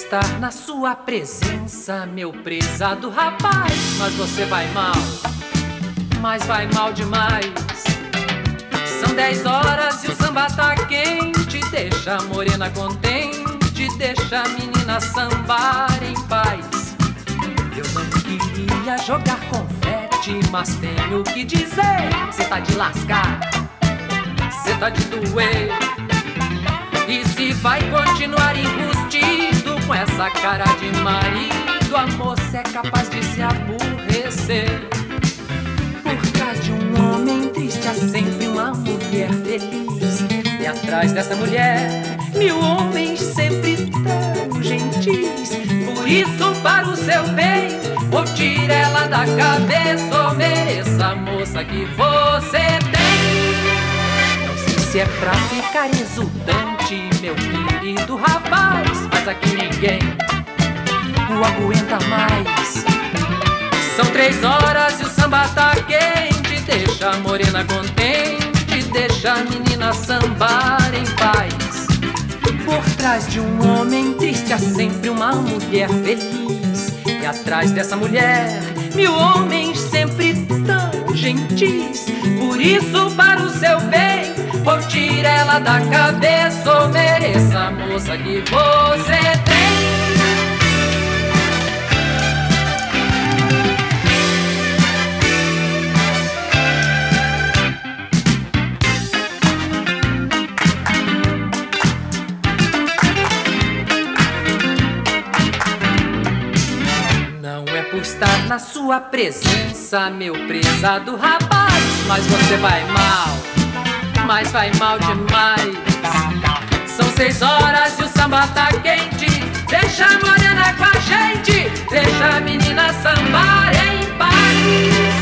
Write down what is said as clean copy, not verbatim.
estar na sua presença, meu prezado rapaz. Mas você vai mal, mas vai mal demais. São 10 horas e o samba tá quente. Deixa a morena contente, deixa a menina sambar em paz. Eu não queria jogar confete, mas tenho que dizer: cê tá de lascar, cê tá de doer. E se vai continuar enrustido com essa cara de marido, a moça é capaz de se aborrecer. Por trás de um homem triste há sempre uma mulher feliz. E atrás dessa mulher, 1000 homens sempre tão gentis. Por isso, para o seu bem, ou tire ela da cabeça, ou mereça a moça que você tem. Não sei se é pra ficar exultante, meu querido rapaz, mas aqui ninguém o aguenta mais. São 3 horas e o samba tá quente. Deixa a morena contente, deixa a menina sambar em paz. Por trás de um homem triste há sempre uma mulher feliz. E atrás dessa mulher, 1000 homens sempre tão gentis. Por isso, para o seu bem, ou tire ela da cabeça, ou mereça a moça que você tem. Por estar na sua presença, meu prezado rapaz, mas você vai mal, mas vai mal demais. São 6 horas e o samba tá quente. Deixa a morena com a gente, deixa a menina sambar em paz.